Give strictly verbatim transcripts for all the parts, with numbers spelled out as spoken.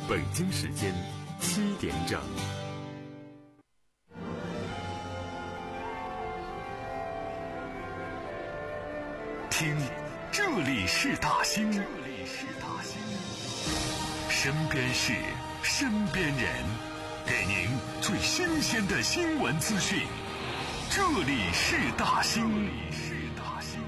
北京时间七点整。听，这里是大兴，这里是大兴，身边事，身边人，给您最新鲜的新闻资讯。这里是大兴，这里是大兴。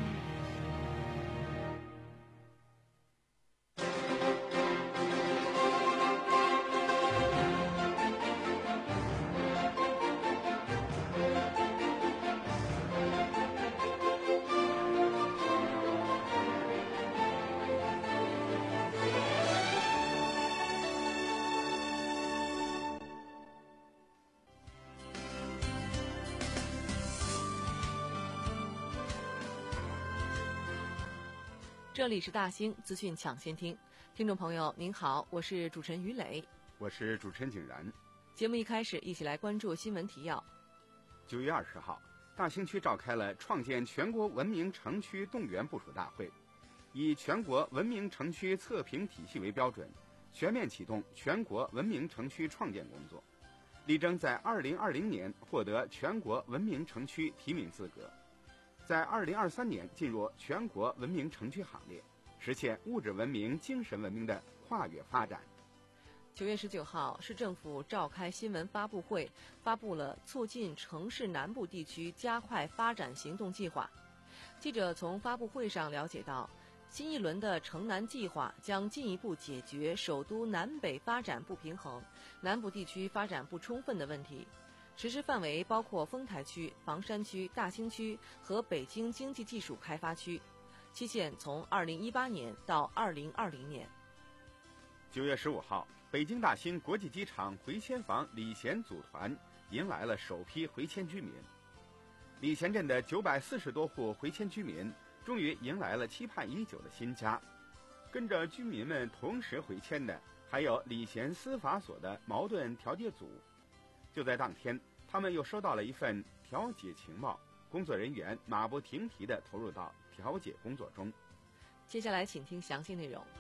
这里是大兴资讯抢先听，听众朋友您好，我是主持人于磊， 我是主持人景然。 节目一开始，一起来关注新闻提要。 九月二十号，大兴区召开了创建全国文明城区动员部署大会，以全国文明城区测评体系为标准，全面启动全国文明城区创建工作，力争在二零二零年获得全国文明城区提名资格，在二零二三年进入全国文明城区行列，实现物质文明、精神文明的跨越发展。 九月十九号，市政府召开新闻发布会，发布了促进城市南部地区加快发展行动计划。记者从发布会上了解到，新一轮的城南计划将进一步解决首都南北发展不平衡、南部地区发展不充分的问题。实施范围包括丰台区、房山区、大兴区和北京经济技术开发区，期限从二零一八年到二零二零年。 九月十五号，北京大兴国际机场回迁房礼贤组团迎来了首批回迁居民。礼贤镇的九百四十多户回迁居民终于迎来了期盼已久的新家。跟着居民们同时回迁的还有礼贤司法所的矛盾调解组。就在当天，他们又收到了一份调解情报，工作人员马不停蹄地投入到调解工作中。 接下来请听详细内容。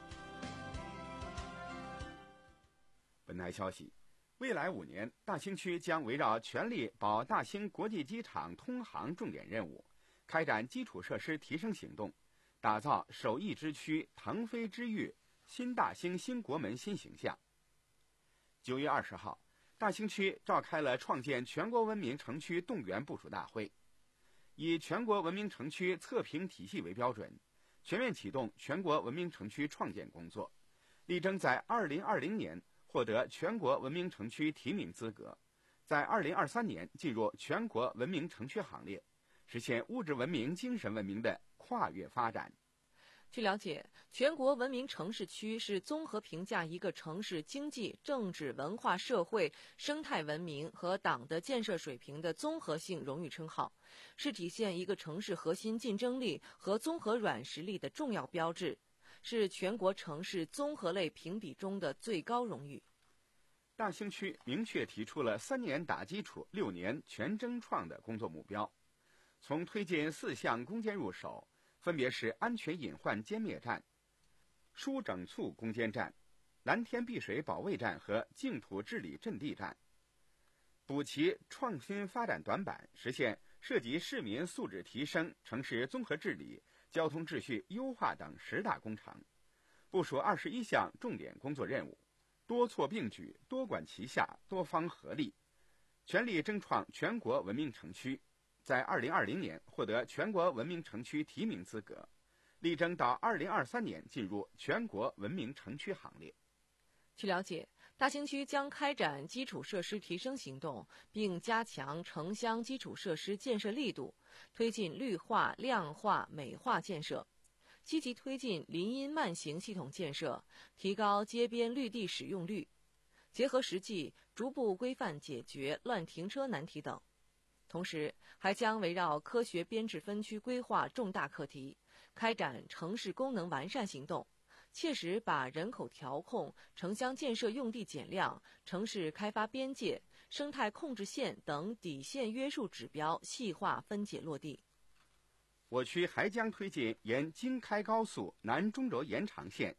本台消息，未来五年，大兴区将围绕全力保大兴国际机场通航重点任务，开展基础设施提升行动，打造首义之区、腾飞之域、新大兴新国门新形象。九月二十号，大兴区召开了创建全国文明城区动员部署大会，以全国文明城区测评体系为标准，全面启动全国文明城区创建工作，力争在二零二零年获得全国文明城区提名资格，在二零二三年进入全国文明城区行列，实现物质文明、精神文明的跨越发展。 据了解，全国文明城市区是综合评价一个城市经济、政治、文化、社会、生态文明和党的建设水平的综合性荣誉称号，是体现一个城市核心竞争力和综合软实力的重要标志，是全国城市综合类评比中的最高荣誉。 大兴区明确提出了三年打基础、六年全争创的工作目标，从推进四项攻坚入手，分别是安全隐患歼灭战、疏整促攻坚战、蓝天碧水保卫战和净土治理阵地战，补齐创新发展短板，实现涉及市民素质提升、城市综合治理、交通秩序优化等十大工程，部署二十一项重点工作任务，多措并举、多管齐下、多方合力，全力争创全国文明城区，在二零二零年获得全国文明城区提名资格，力争到二零二三年进入全国文明城区行列。 据了解，大兴区将开展基础设施提升行动，并加强城乡基础设施建设力度，推进绿化、亮化、美化建设，积极推进林荫慢行系统建设，提高街边绿地使用率，结合实际，逐步规范解决乱停车难题等。同时，还将围绕科学编制分区规划重大课题，开展城市功能完善行动，切实把人口调控、城乡建设用地减量、城市开发边界、生态控制线等底线约束指标细化分解落地。 我区还将推进沿京开高速南中轴延长线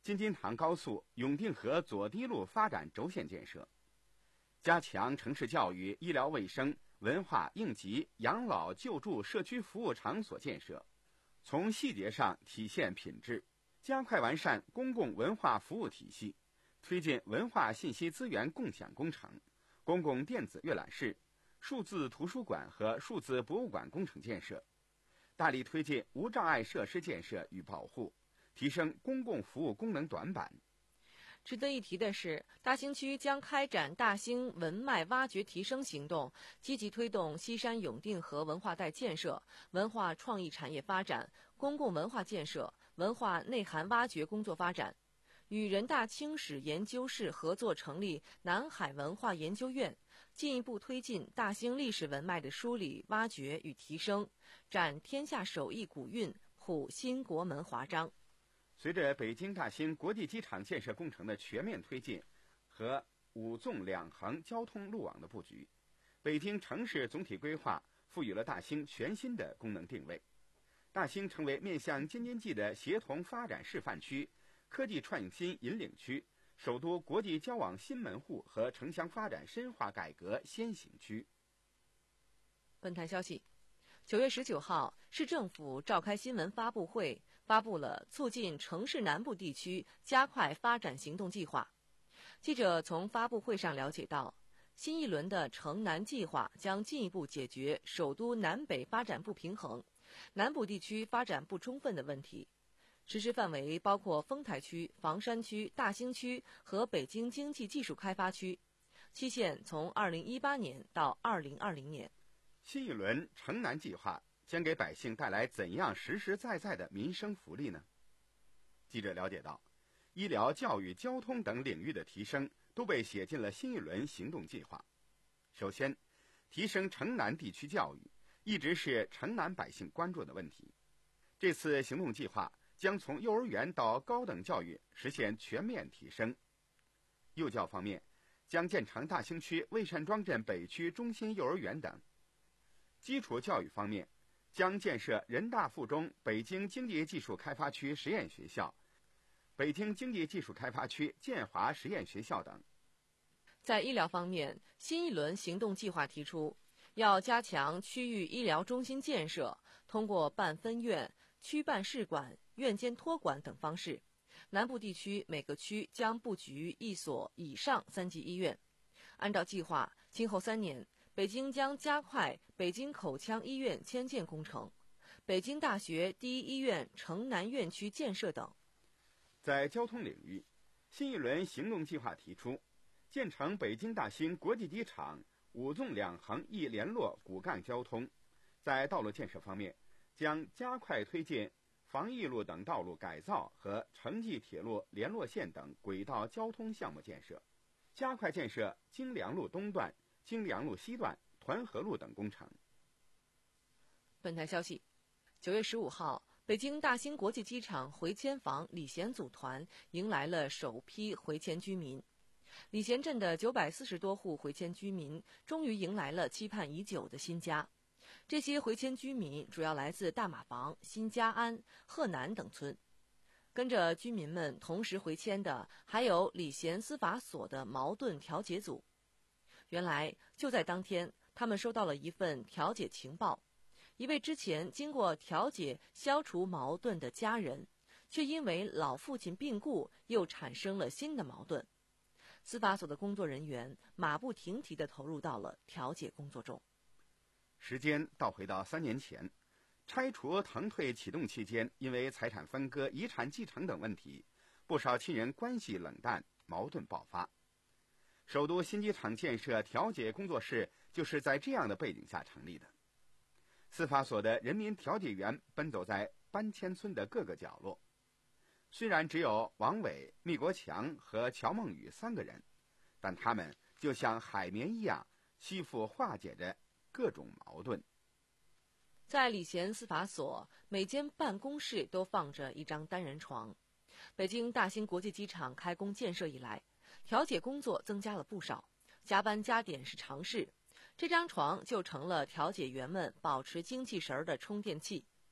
京津塘高速永定河左堤路发展轴线建设，加强城市教育、医疗卫生、文化、应急、养老救助社区服务场所建设，从细节上体现品质，加快完善公共文化服务体系，推进文化信息资源共享工程、公共电子阅览室、数字图书馆和数字博物馆工程建设，大力推进无障碍设施建设与保护，提升公共服务功能短板。 值得一提的是，大兴区将开展大兴文脉挖掘提升行动，积极推动西山永定河文化带建设、文化创意产业发展、公共文化建设、文化内涵挖掘工作发展，与人大清史研究室合作成立南海文化研究院，进一步推进大兴历史文脉的梳理、挖掘与提升，展天下首义古韵，谱新国门华章。 随着北京大兴国际机场建设工程的全面推进和五纵两横交通路网的布局，北京城市总体规划赋予了大兴全新的功能定位。大兴成为面向京津冀的协同发展示范区、科技创新引领区、首都国际交往新门户和城乡发展深化改革先行区。 本台消息，九月十九号，市政府召开新闻发布会，发布了促进城市南部地区加快发展行动计划。记者从发布会上了解到，新一轮的城南计划将进一步解决首都南北发展不平衡、南部地区发展不充分的问题。实施范围包括丰台区、房山区、大兴区和北京经济技术开发区，期限从二零一八年到二零二零年。 新一轮城南计划将给百姓带来怎样实实在在的民生福利呢？记者了解到，医疗、教育、交通等领域的提升都被写进了新一轮行动计划。首先，提升城南地区教育一直是城南百姓关注的问题。这次行动计划将从幼儿园到高等教育实现全面提升。幼教方面，将建成大兴区魏善庄镇北区中心幼儿园等。基础教育方面，将建设人大附中北京经济技术开发区实验学校、北京经济技术开发区建华实验学校等。 在医疗方面，新一轮行动计划提出，要加强区域医疗中心建设，通过办分院、区办市管、院间托管等方式，南部地区每个区将布局一所以上三级医院。按照计划，今后三年，北京将加快北京口腔医院迁建工程、北京大学第一医院城南院区建设等。 在交通领域，新一轮行动计划提出，建成北京大兴国际机场五纵两横一联络骨干交通。在道路建设方面，将加快推进防疫路等道路改造和城际铁路联络线等轨道交通项目建设，加快建设京良路东段、京良路西段、团河路等工程。 本台消息，九月十五号，北京大兴国际机场回迁房礼贤组团迎来了首批回迁居民。礼贤镇的九百四十多户回迁居民终于迎来了期盼已久的新家。这些回迁居民主要来自大马房、新家安、鹤南等村。跟着居民们同时回迁的还有礼贤司法所的矛盾调解组。原来就在当天，他们收到了一份调解情报，一位之前经过调解消除矛盾的家人，却因为老父亲病故又产生了新的矛盾。司法所的工作人员马不停蹄地投入到了调解工作中。 时间倒回到三年前，拆除腾退启动期间，因为财产分割、遗产继承等问题，不少亲人关系冷淡，矛盾爆发。首都新机场建设调解工作室就是在这样的背景下成立的。司法所的人民调解员奔走在搬迁村的各个角落，虽然只有王伟、密国强和乔梦雨三个人，但他们就像海绵一样，吸附化解着各种矛盾。 在礼贤司法所，每间办公室都放着一张单人床。北京大兴国际机场开工建设以来，调解工作增加了不少，加班加点是常事。这张床就成了调解员们保持精气神儿的充电器。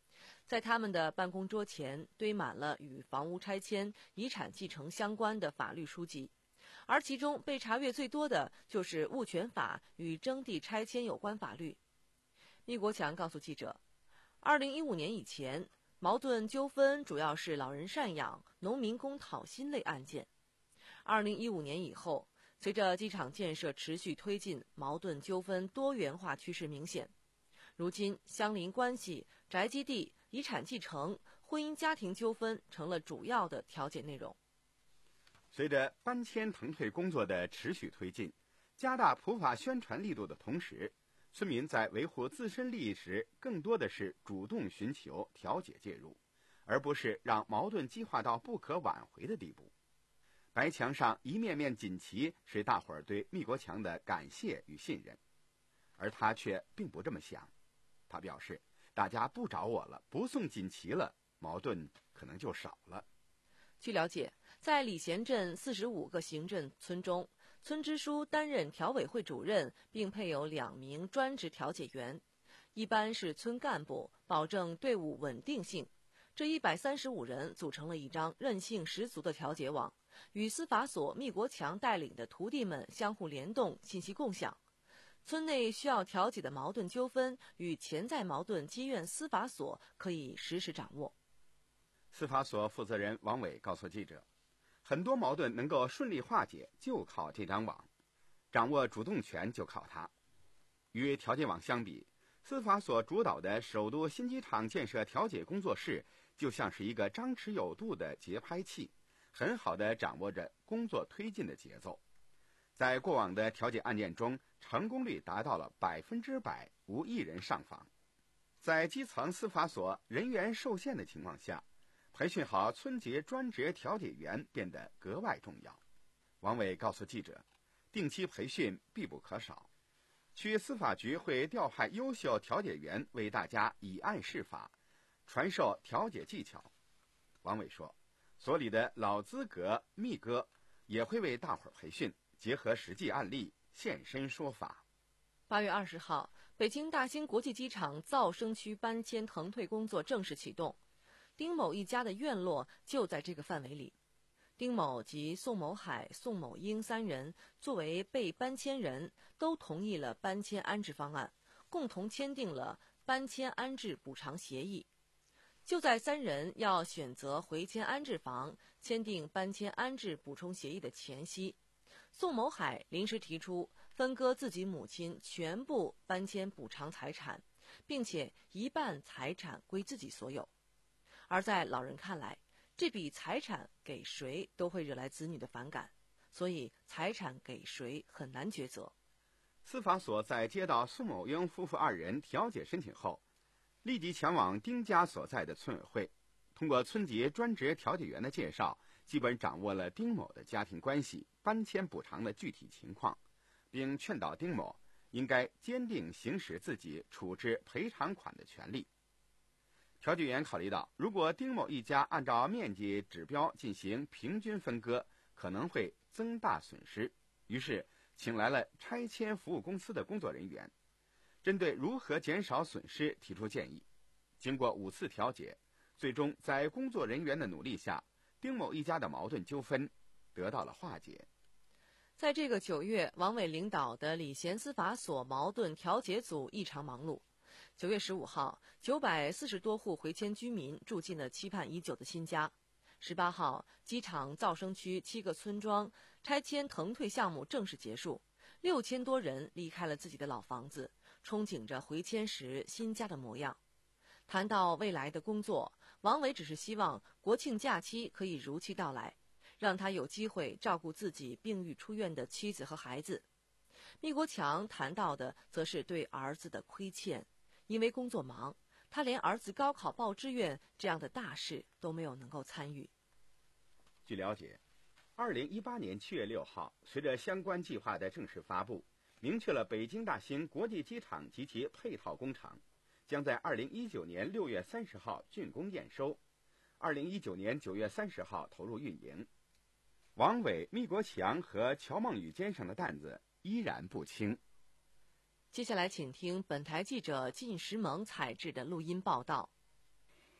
在他们的办公桌前堆满了与房屋拆迁、遗产继承相关的法律书籍，而其中被查阅最多的就是物权法与征地拆迁有关法律。密国强告诉记者，二零一五年以前，矛盾纠纷主要是老人赡养、农民工讨薪类案件。二零一五年以后，随着机场建设持续推进，矛盾纠纷多元化趋势明显。如今，相邻关系、宅基地、遗产继承、婚姻家庭纠纷成了主要的调解内容。 随着搬迁腾退工作的持续推进，加大普法宣传力度的同时，村民在维护自身利益时，更多的是主动寻求调解介入，而不是让矛盾激化到不可挽回的地步。白墙上一面面锦旗是大伙儿对密国强的感谢与信任，而他却并不这么想。他表示，大家不找我了，不送锦旗了，矛盾可能就少了。 据了解，在礼贤镇四十五个行政村中，村支书担任调委会主任，并配有两名专职调解员，一般是村干部，保证队伍稳定性。这一百三十五人组成了一张韧性十足的调解网，与司法所密国强带领的徒弟们相互联动，信息共享。村内需要调解的矛盾纠纷与潜在矛盾积怨司法所可以实时掌握。 司法所负责人王伟告诉记者，很多矛盾能够顺利化解，就靠这张网，掌握主动权就靠它。与调解网相比，司法所主导的首都新机场建设调解工作室就像是一个张弛有度的节拍器，很好地掌握着工作推进的节奏。在过往的调解案件中，成功率达到了百分之百，无一人上访。在基层司法所人员受限的情况下，培训好村级专职调解员变得格外重要。王伟告诉记者，定期培训必不可少。区司法局会调派优秀调解员为大家以案释法，传授调解技巧。王伟说，所里的老资格密哥也会为大伙儿培训，结合实际案例现身说法。 八月二十号，北京大兴国际机场噪声区搬迁腾退工作正式启动。丁某一家的院落就在这个范围里。丁某及宋某海、宋某英三人作为被搬迁人，都同意了搬迁安置方案，共同签订了搬迁安置补偿协议。就在三人要选择回迁安置房、签订搬迁安置补充协议的前夕，宋某海临时提出分割自己母亲全部搬迁补偿财产，并且一半财产归自己所有。而在老人看来，这笔财产给谁都会惹来子女的反感，所以财产给谁很难抉择。 司法所在接到苏某英夫妇二人调解申请后，立即前往丁家所在的村委会，通过村级专职调解员的介绍，基本掌握了丁某的家庭关系、搬迁补偿的具体情况，并劝导丁某应该坚定行使自己处置赔偿款的权利。调解员考虑到，如果丁某一家按照面积指标进行平均分割，可能会增大损失，于是请来了拆迁服务公司的工作人员，针对如何减少损失提出建议。经过五次调解，最终在工作人员的努力下，丁某一家的矛盾纠纷得到了化解。 在这个九月，王伟领导的礼贤司法所矛盾调解组异常忙碌。九月十五号，九百四十多户回迁居民住进了期盼已久的新家。十八号，机场噪声区七个村庄拆迁腾退项目正式结束，六千多人离开了自己的老房子，憧憬着回迁时新家的模样。谈到未来的工作，王伟只是希望国庆假期可以如期到来，让他有机会照顾自己病愈出院的妻子和孩子。密国强谈到的则是对儿子的亏欠，因为工作忙，他连儿子高考报志愿这样的大事都没有能够参与。 据了解，二零一八年七月六号，随着相关计划的正式发布，明确了北京大兴国际机场及其配套工厂将在二零一九年六月三十号竣工验收，二零一九年九月三十号投入运营。王伟、密国强和乔梦雨肩上的担子依然不轻。 接下来请听本台记者靳石萌采制的录音报道。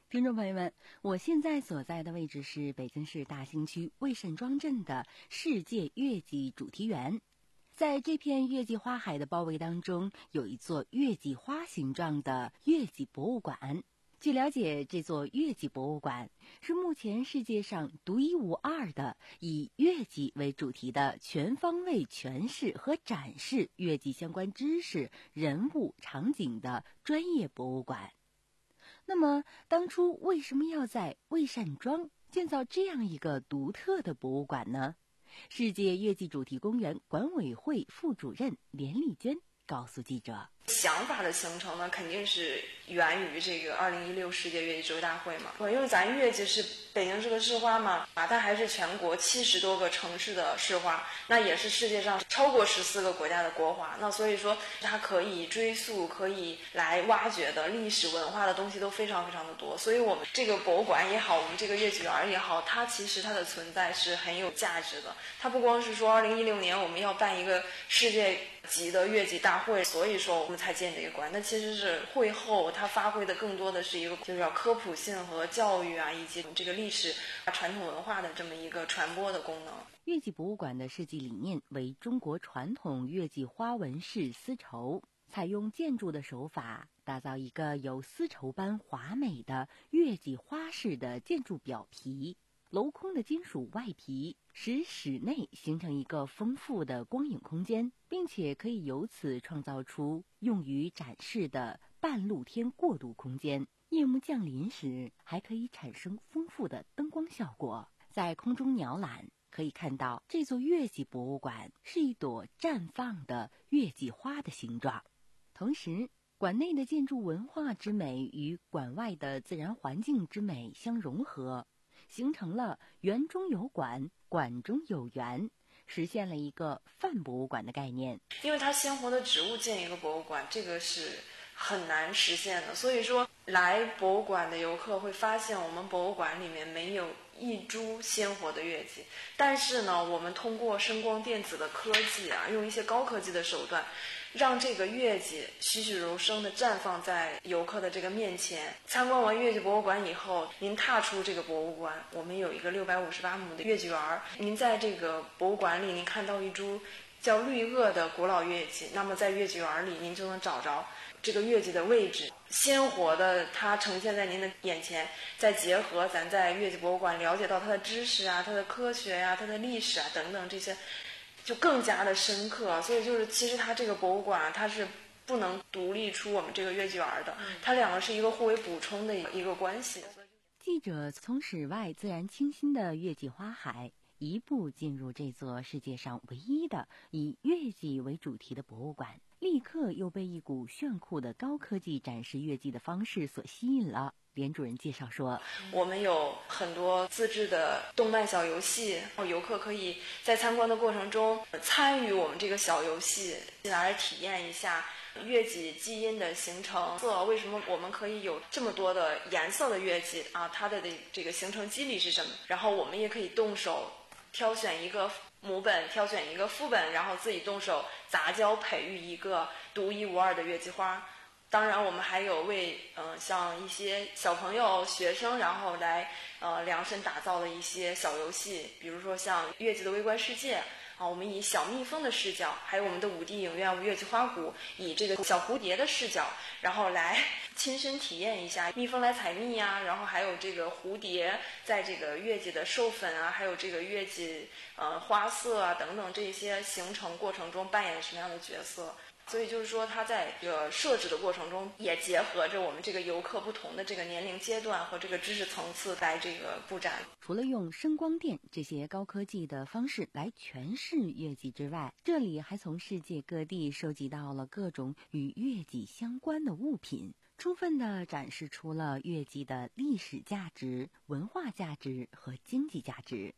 听众朋友们，我现在所在的位置是北京市大兴区魏慎庄镇的世界月季主题园。在这片月季花海的包围当中，有一座月季花形状的月季博物馆。据了解，这座月季博物馆是目前世界上独一无二的以月季为主题的全方位诠释和展示月季相关知识、人物、场景的专业博物馆。那么，当初为什么要在魏善庄建造这样一个独特的博物馆呢？世界月季主题公园管委会副主任连丽娟告诉记者， 想法的形成呢，肯定是源于这个二零一六世界月季植物大会嘛。因为咱月季是北京是个市花嘛，啊，它还是全国七十多个城市的市花，那也是世界上超过十四个国家的国花。那所以说，它可以追溯、可以来挖掘的历史文化的东西都非常非常的多。所以我们这个博物馆也好，我们这个月季园也好，它其实它的存在是很有价值的。它不光是说二零一六年我们要办一个世界级的月季大会，所以说我们才建这个馆。那其实是会后它发挥的更多的是一个就是要科普性和教育啊，以及这个历史传统文化的这么一个传播的功能。 月季博物馆的设计理念为中国传统月季花纹式丝绸，采用建筑的手法，打造一个有丝绸般华美的月季花式的建筑表皮。镂空的金属外皮使室内形成一个丰富的光影空间，并且可以由此创造出用于展示的半露天过渡空间。夜幕降临时，还可以产生丰富的灯光效果。在空中鸟览，可以看到这座月季博物馆是一朵绽放的月季花的形状。同时，馆内的建筑文化之美与馆外的自然环境之美相融合，形成了园中有馆，馆中有园，实现了一个泛博物馆的概念。 因为它鲜活的植物建一个博物馆，这个是很难实现的。所以说，来博物馆的游客会发现，我们博物馆里面没有一株鲜活的月季，但是呢，我们通过声光电子的科技啊，用一些高科技的手段，让这个月季栩栩如生地绽放在游客的这个面前。参观完月季博物馆以后，您踏出这个博物馆，我们有一个六百五十八亩的月季园。您在这个博物馆里，您看到一株叫绿萼的古老月季，那么在月季园里，您就能找着这个月季的位置，鲜活的它呈现在您的眼前。再结合咱在月季博物馆了解到它的知识啊、它的科学呀、啊、它的历史啊等等这些，就更加的深刻。所以就是其实它这个博物馆它是不能独立出我们这个月季园的，它两个是一个互为补充的一个关系。 记者从室外自然清新的月季花海一步进入这座世界上唯一的以月季为主题的博物馆，立刻又被一股炫酷的高科技展示月季的方式所吸引了。连主任介绍说， 我们有很多自制的动漫小游戏，游客可以在参观的过程中参与我们这个小游戏，来体验一下月季基因的形成，为什么我们可以有这么多的颜色的月季啊？它的这个形成机理是什么？然后我们也可以动手挑选一个母本，挑选一个副本，然后自己动手杂交培育一个独一无二的月季花。当然我们还有为呃像一些小朋友学生然后来呃量身打造的一些小游戏，比如说像月季的微观世界啊，我们以小蜜蜂的视角，还有我们的五 D 影院月季花谷以这个小蝴蝶的视角，然后来亲身体验一下蜜蜂来采蜜呀、啊，然后还有这个蝴蝶在这个月季的授粉啊，还有这个月季呃花色啊等等这些形成过程中扮演什么样的角色。所以就是说，它在这个设置的过程中，也结合着我们这个游客不同的这个年龄阶段和这个知识层次来这个布展。 除了用声光电这些高科技的方式来诠释月季之外，这里还从世界各地收集到了各种与月季相关的物品，充分地展示出了月季的历史价值、文化价值和经济价值。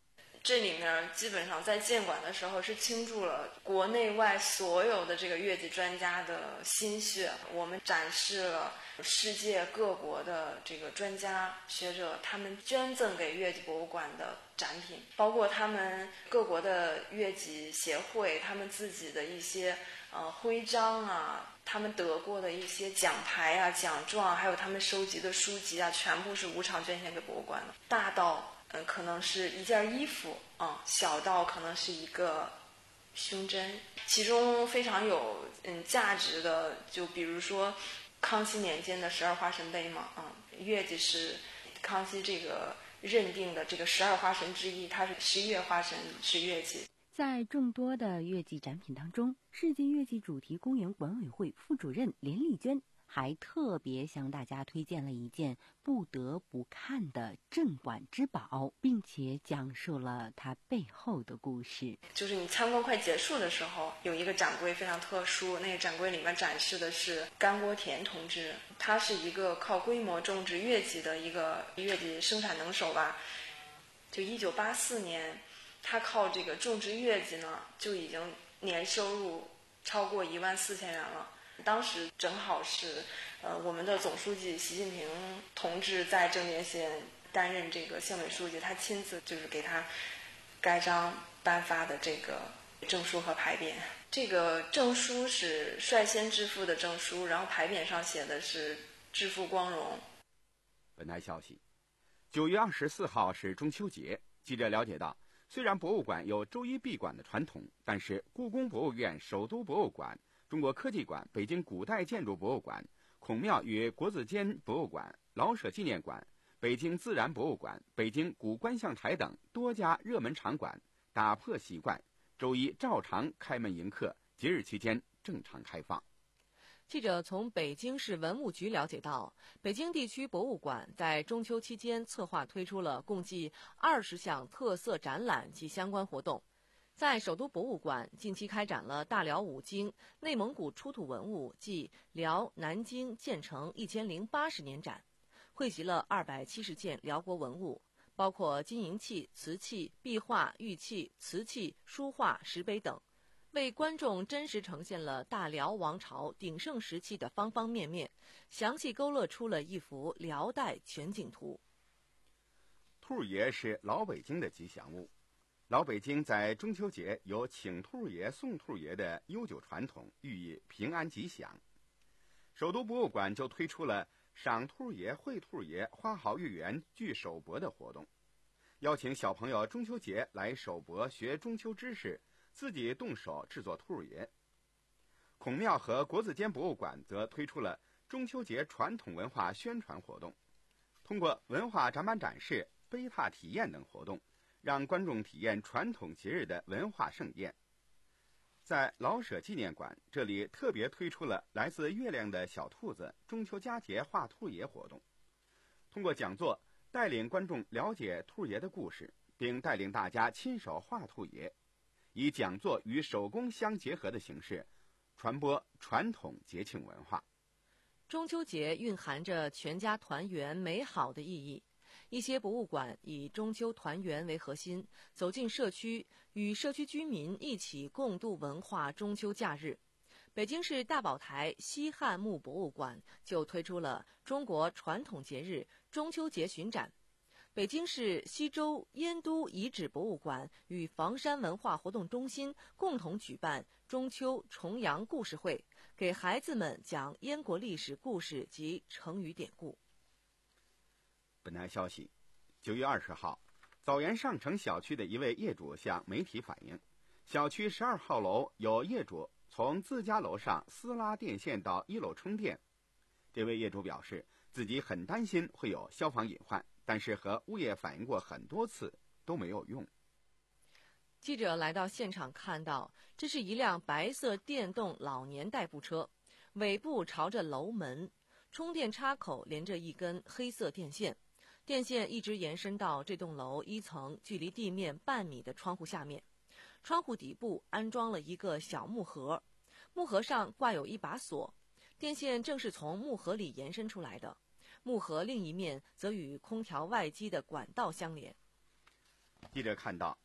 这里面基本上在建馆的时候是倾注了国内外所有的这个乐器专家的心血。我们展示了世界各国的这个专家学者他们捐赠给乐器博物馆的展品，包括他们各国的乐器协会他们自己的一些呃徽章啊，他们得过的一些奖牌啊、奖状，还有他们收集的书籍啊，全部是无偿捐献给博物馆的。大到嗯，可能是一件衣服啊、嗯，小到可能是一个胸针。其中非常有嗯价值的，就比如说康熙年间的十二花神杯嘛，嗯，乐器是康熙这个认定的这个十二花神之一，它是十一月花神是乐器。 在众多的乐器展品当中，世界乐器主题公园管委会副主任连丽娟还特别向大家推荐了一件不得不看的镇馆之宝，并且讲述了它背后的故事。 就是你参观快结束的时候，有一个展柜非常特殊，那个展柜里面展示的是甘国田同志，他是一个靠规模种植乐器的一个乐器生产能手吧。就一九八四年，他靠这个种植乐器呢，就已经年收入超过一万四千元了。当时正好是，呃，我们的总书记习近平同志在郑甸县担任这个县委书记，他亲自就是给他盖章颁发的这个证书和牌匾。这个证书是率先致富的证书，然后牌匾上写的是致富光荣。 本台消息，九月二十四号是中秋节。记者了解到，虽然博物馆有周一闭馆的传统，但是故宫博物院、首都博物馆、中国科技馆、北京古代建筑博物馆、孔庙与国子监博物馆、老舍纪念馆、北京自然博物馆、北京古观象台等多家热门场馆打破习惯，周一照常开门迎客，节日期间正常开放。 记者从北京市文物局了解到，北京地区博物馆在中秋期间策划推出了共计二十项特色展览及相关活动。在首都博物馆，近期开展了大辽五经内蒙古出土文物暨辽南京建成一千零八十年展，汇集了二百七十件辽国文物，包括金银器、瓷器、壁画、玉器、瓷器、书画、石碑等，为观众真实呈现了大辽王朝鼎盛时期的方方面面，详细勾勒出了一幅辽代全景图。 兔爷是老北京的吉祥物。老北京在中秋节有请兔爷送兔爷的悠久传统，寓意平安吉祥。首都博物馆就推出了赏兔爷、会兔爷、花好月圆聚手博的活动，邀请小朋友中秋节来手博学中秋知识，自己动手制作兔爷。孔庙和国子监博物馆则推出了中秋节传统文化宣传活动，通过文化展板展示、碑踏体验等活动，让观众体验传统节日的文化盛宴。在老舍纪念馆，这里特别推出了来自月亮的小兔子中秋佳节画兔爷活动，通过讲座带领观众了解兔爷的故事，并带领大家亲手画兔爷，以讲座与手工相结合的形式传播传统节庆文化。 中秋节蕴含着全家团圆美好的意义，一些博物馆以中秋团圆为核心，走进社区，与社区居民一起共度文化中秋假日。北京市大宝台西汉墓博物馆就推出了中国传统节日中秋节巡展。北京市西周燕都遗址博物馆与房山文化活动中心共同举办中秋重阳故事会，给孩子们讲燕国历史故事及成语典故。 本台消息，九月二十号，枣园上城小区的一位业主向媒体反映，小区十二号楼有业主从自家楼上私拉电线到一楼充电。这位业主表示，自己很担心会有消防隐患，但是和物业反映过很多次都没有用。 记者来到现场看到，这是一辆白色电动老年代步车，尾部朝着楼门，充电插口连着一根黑色电线，电线一直延伸到这栋楼一层距离地面半米的窗户下面。窗户底部安装了一个小木盒，木盒上挂有一把锁，电线正是从木盒里延伸出来的。木盒另一面则与空调外机的管道相连。 记者看到，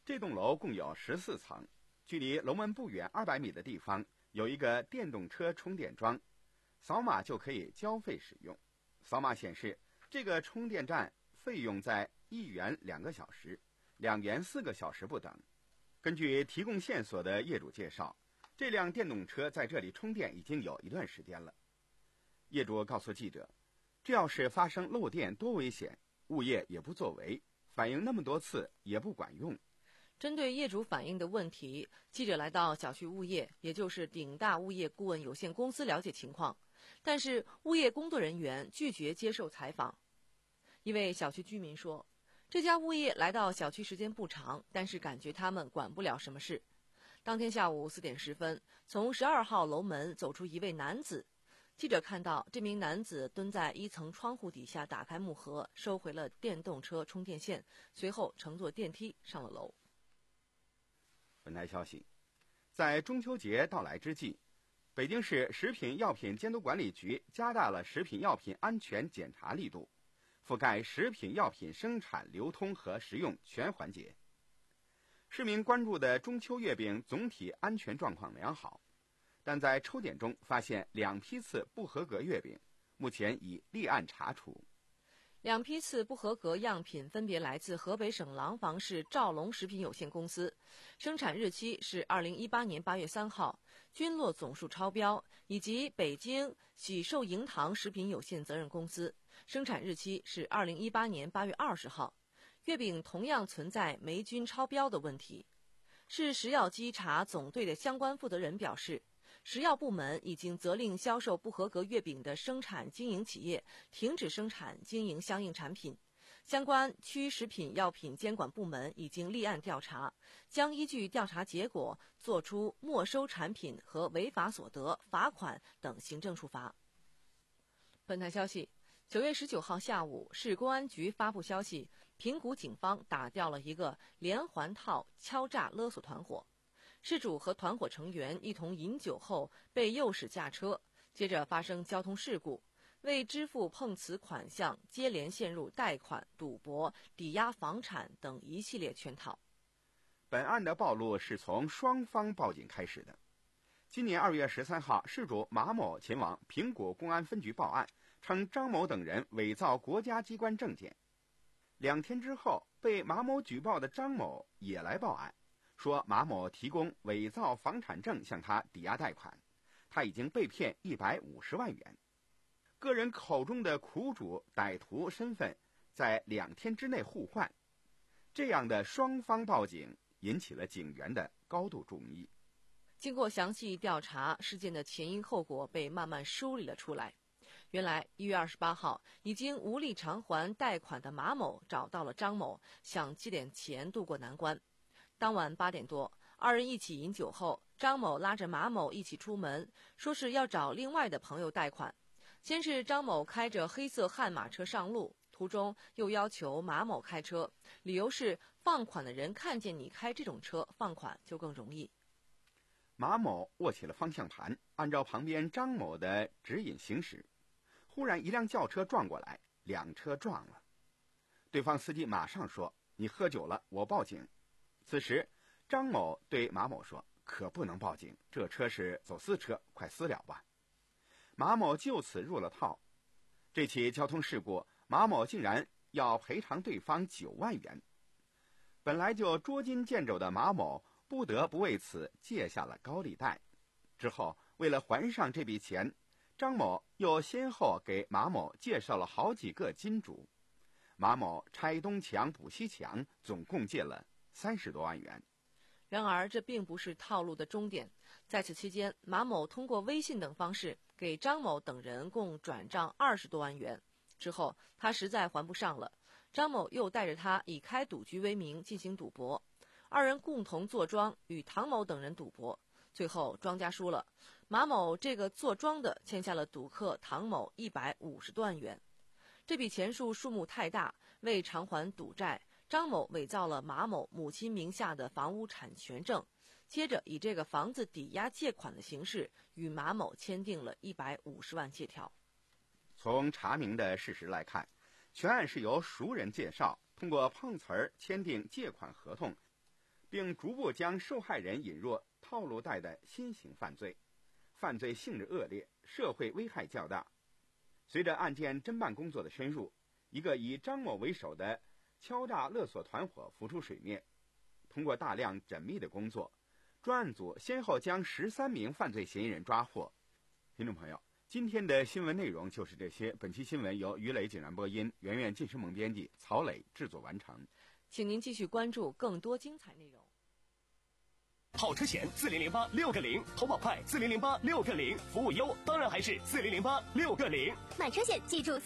这栋楼共有十四层，距离楼门不远二百米的地方有一个电动车充电桩，扫码就可以交费使用。扫码显示，这个充电站费用在一元两个小时，两元四个小时不等。根据提供线索的业主介绍，这辆电动车在这里充电已经有一段时间了。业主告诉记者，这要是发生漏电多危险，物业也不作为，反映那么多次也不管用。 针对业主反映的问题，记者来到小区物业，也就是鼎大物业顾问有限公司了解情况，但是物业工作人员拒绝接受采访。一位小区居民说，这家物业来到小区时间不长，但是感觉他们管不了什么事。当天下午四点十分，从十二号楼门走出一位男子，记者看到这名男子蹲在一层窗户底下，打开木盒，收回了电动车充电线，随后乘坐电梯上了楼。 本台消息，在中秋节到来之际，北京市食品药品监督管理局加大了食品药品安全检查力度，覆盖食品药品生产、流通和食用全环节。市民关注的中秋月饼总体安全状况良好，但在抽检中发现两批次不合格月饼，目前已立案查处。 两批次不合格样品分别来自河北省廊坊市兆龙食品有限公司，生产日期是二零一八年八月三号，均落总数超标，以及北京喜寿营堂食品有限责任公司，生产日期是二零一八年八月二十号，月饼同样存在霉菌超标的问题。市食药稽查总队的相关负责人表示，食药部门已经责令销售不合格月饼的生产经营企业停止生产经营相应产品，相关区食品药品监管部门已经立案调查，将依据调查结果作出没收产品和违法所得、罚款等行政处罚。本台消息，九月十九号下午，市公安局发布消息，平谷警方打掉了一个连环套敲诈勒索团伙。事主和团伙成员一同饮酒后被诱使驾车，接着发生交通事故，为支付碰瓷款项，接连陷入贷款、赌博、抵押房产等一系列圈套。 本案的暴露是从双方报警开始的。今年二月十三号，事主马某前往平谷公安分局报案，称张某等人伪造国家机关证件。两天之后，被马某举报的张某也来报案，说马某提供伪造房产证向他抵押贷款，他已经被骗一百五十万元。个人口中的苦主、歹徒身份在两天之内互换，这样的双方报警引起了警员的高度注意。 经过详细调查，事件的前因后果被慢慢梳理了出来。原来一月二十八号，已经无力偿还贷款的马某找到了张某，想借点钱渡过难关。当晚八点多，二人一起饮酒后，张某拉着马某一起出门，说是要找另外的朋友贷款。先是张某开着黑色悍马车上路，途中又要求马某开车，理由是放款的人看见你开这种车，放款就更容易。 马某握起了方向盘，按照旁边张某的指引行驶。忽然一辆轿车撞过来，两车撞了。对方司机马上说：“你喝酒了，我报警。”此时张某对马某说：“可不能报警，这车是走私车，快私了吧。”马某就此入了套。这起交通事故，马某竟然要赔偿对方九万元。本来就捉襟见肘的马某不得不为此借下了高利贷。之后为了还上这笔钱，张某又先后给马某介绍了好几个金主。马某拆东墙补西墙，总共借了三十多万元。 然而这并不是套路的终点，在此期间，马某通过微信等方式给张某等人共转账二十多万元。之后他实在还不上了，张某又带着他以开赌局为名进行赌博，二人共同坐庄与唐某等人赌博，最后庄家输了，马某这个坐庄的欠下了赌客唐某一百五十多万元。这笔钱数数目太大，为偿还赌债，张某伪造了马某母亲名下的房屋产权证，接着以这个房子抵押借款的形式与马某签订了一百五十万借条。 从查明的事实来看，全案是由熟人介绍，通过碰瓷儿签订借款合同， 并逐步将受害人引入套路贷的新型犯罪，犯罪性质恶劣，社会危害较大。随着案件侦办工作的深入，一个以张某为首的敲诈勒索团伙浮出水面。通过大量缜密的工作，专案组先后将十三名犯罪嫌疑人抓获。听众朋友，今天的新闻内容就是这些。本期新闻由于磊紧张播音，圆圆晋生萌编辑，曹磊制作完成。 请您继续关注更多精彩内容。 好车险四零零八六个零，投保快四零零八六个零，服务优当然还是四零零八六个零。 买车险记住